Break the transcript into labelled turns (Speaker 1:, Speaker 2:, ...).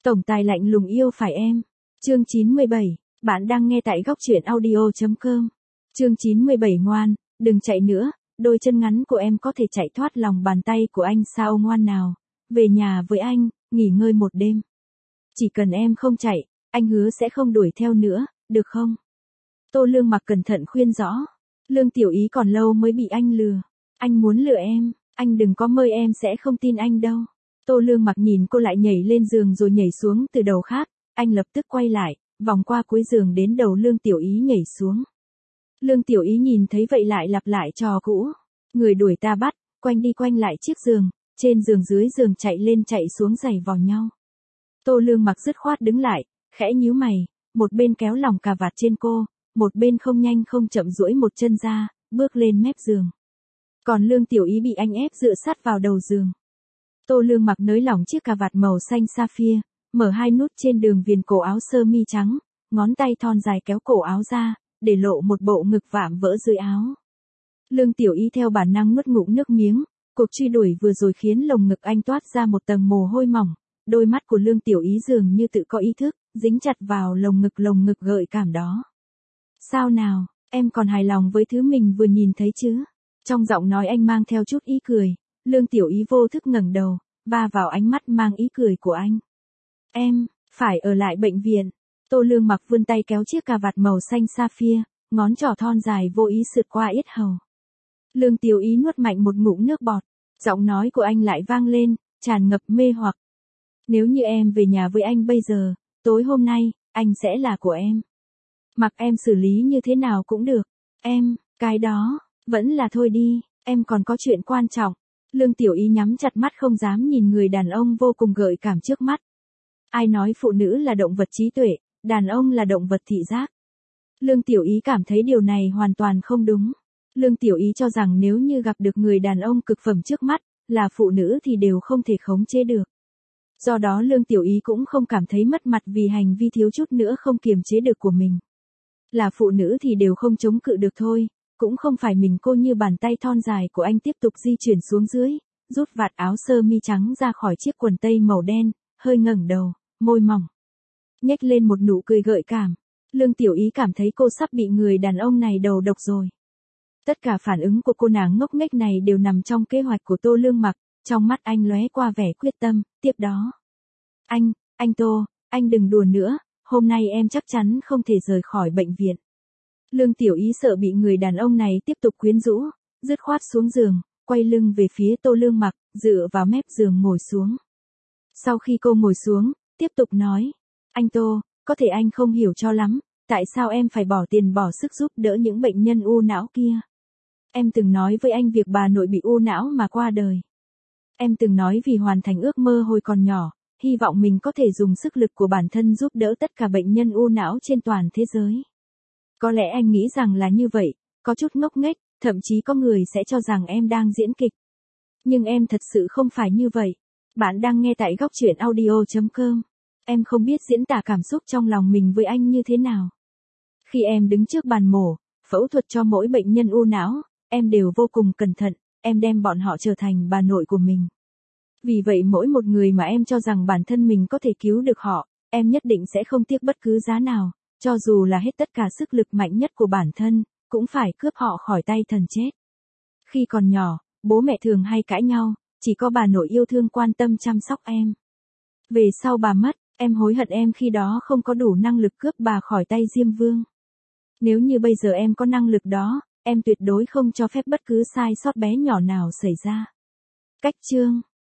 Speaker 1: Tổng tài lạnh lùng yêu phải em. Chương 97, bạn đang nghe tại góc truyện audio.com. Chương 97 ngoan, đừng chạy nữa, đôi chân ngắn của em có thể chạy thoát lòng bàn tay của anh sao ngoan nào. Về nhà với anh, nghỉ ngơi một đêm. Chỉ cần em không chạy, anh hứa sẽ không đuổi theo nữa, được không? Tô Lương Mặc cẩn thận khuyên rõ. Lương Tiểu Ý còn lâu mới bị anh lừa. Anh muốn lừa em, anh đừng có mơ em sẽ không tin anh đâu. Tô Lương Mặc nhìn cô lại nhảy lên giường rồi nhảy xuống từ đầu khác, anh lập tức quay lại, vòng qua cuối giường đến đầu Lương Tiểu Ý nhảy xuống. Lương Tiểu Ý nhìn thấy vậy lại lặp lại trò cũ. Người đuổi ta bắt, quanh đi quanh lại chiếc giường, trên giường dưới giường chạy lên chạy xuống giày vò nhau. Tô Lương Mặc dứt khoát đứng lại, khẽ nhíu mày, một bên kéo lòng cà vạt trên cô, một bên không nhanh không chậm duỗi một chân ra, bước lên mép giường. Còn Lương Tiểu Ý bị anh ép dựa sát vào đầu giường. Tô Lương Mặc nới lỏng chiếc cà vạt màu xanh sapphire, mở hai nút trên đường viền cổ áo sơ mi trắng, ngón tay thon dài kéo cổ áo ra, để lộ một bộ ngực vạm vỡ dưới áo. Lương Tiểu Ý theo bản năng nuốt ngụm nước miếng, cuộc truy đuổi vừa rồi khiến lồng ngực anh toát ra một tầng mồ hôi mỏng, đôi mắt của Lương Tiểu Ý dường như tự có ý thức, dính chặt vào lồng ngực gợi cảm đó. Sao nào, em còn hài lòng với thứ mình vừa nhìn thấy chứ? Trong giọng nói anh mang theo chút ý cười, Lương Tiểu Ý vô thức ngẩng đầu, va vào ánh mắt mang ý cười của anh. Em, phải ở lại bệnh viện. Tô Lương Mặc vươn tay kéo chiếc cà vạt màu xanh sapphire, ngón trỏ thon dài vô ý sượt qua yết hầu. Lương Tiểu Ý nuốt mạnh một ngụm nước bọt, giọng nói của anh lại vang lên, tràn ngập mê hoặc. Nếu như em về nhà với anh bây giờ, tối hôm nay, anh sẽ là của em. Mặc em xử lý như thế nào cũng được. Em, cái đó, vẫn là thôi đi, em còn có chuyện quan trọng. Lương Tiểu Ý nhắm chặt mắt không dám nhìn người đàn ông vô cùng gợi cảm trước mắt. Ai nói phụ nữ là động vật trí tuệ, đàn ông là động vật thị giác? Lương Tiểu Ý cảm thấy điều này hoàn toàn không đúng. Lương Tiểu Ý cho rằng nếu như gặp được người đàn ông cực phẩm trước mắt, là phụ nữ thì đều không thể khống chế được. Do đó Lương Tiểu Ý cũng không cảm thấy mất mặt vì hành vi thiếu chút nữa không kiềm chế được của mình. Là phụ nữ thì đều không chống cự được thôi, cũng không phải mình cô như bàn tay thon dài của anh tiếp tục di chuyển xuống dưới, rút vạt áo sơ mi trắng ra khỏi chiếc quần tây màu đen, hơi ngẩng đầu, môi mỏng, nhếch lên một nụ cười gợi cảm. Lương Tiểu Ý cảm thấy cô sắp bị người đàn ông này đầu độc rồi. Tất cả phản ứng của cô nàng ngốc nghếch này đều nằm trong kế hoạch của Tô Lương Mặc, trong mắt anh lóe qua vẻ quyết tâm, tiếp đó. Anh Tô, anh đừng đùa nữa, hôm nay em chắc chắn không thể rời khỏi bệnh viện. Lương Tiểu Ý sợ bị người đàn ông này tiếp tục quyến rũ, dứt khoát xuống giường, quay lưng về phía Tô Lương Mặc, dựa vào mép giường ngồi xuống. Sau khi cô ngồi xuống, tiếp tục nói, anh Tô, có thể anh không hiểu cho lắm, tại sao em phải bỏ tiền bỏ sức giúp đỡ những bệnh nhân u não kia. Em từng nói với anh việc bà nội bị u não mà qua đời. Em từng nói vì hoàn thành ước mơ hồi còn nhỏ, hy vọng mình có thể dùng sức lực của bản thân giúp đỡ tất cả bệnh nhân u não trên toàn thế giới. Có lẽ anh nghĩ rằng là như vậy, có chút ngốc nghếch, thậm chí có người sẽ cho rằng em đang diễn kịch. Nhưng em thật sự không phải như vậy. Bạn đang nghe tại góc truyện audio.com. Em không biết diễn tả cảm xúc trong lòng mình với anh như thế nào. Khi em đứng trước bàn mổ, phẫu thuật cho mỗi bệnh nhân u não, em đều vô cùng cẩn thận, em đem bọn họ trở thành bà nội của mình. Vì vậy mỗi một người mà em cho rằng bản thân mình có thể cứu được họ, em nhất định sẽ không tiếc bất cứ giá nào, cho dù là hết tất cả sức lực mạnh nhất của bản thân, cũng phải cướp họ khỏi tay thần chết. Khi còn nhỏ, bố mẹ thường hay cãi nhau, chỉ có bà nội yêu thương quan tâm chăm sóc em. Về sau bà mất, em hối hận em khi đó không có đủ năng lực cướp bà khỏi tay Diêm Vương. Nếu như bây giờ em có năng lực đó, em tuyệt đối không cho phép bất cứ sai sót bé nhỏ nào xảy ra. Cách chương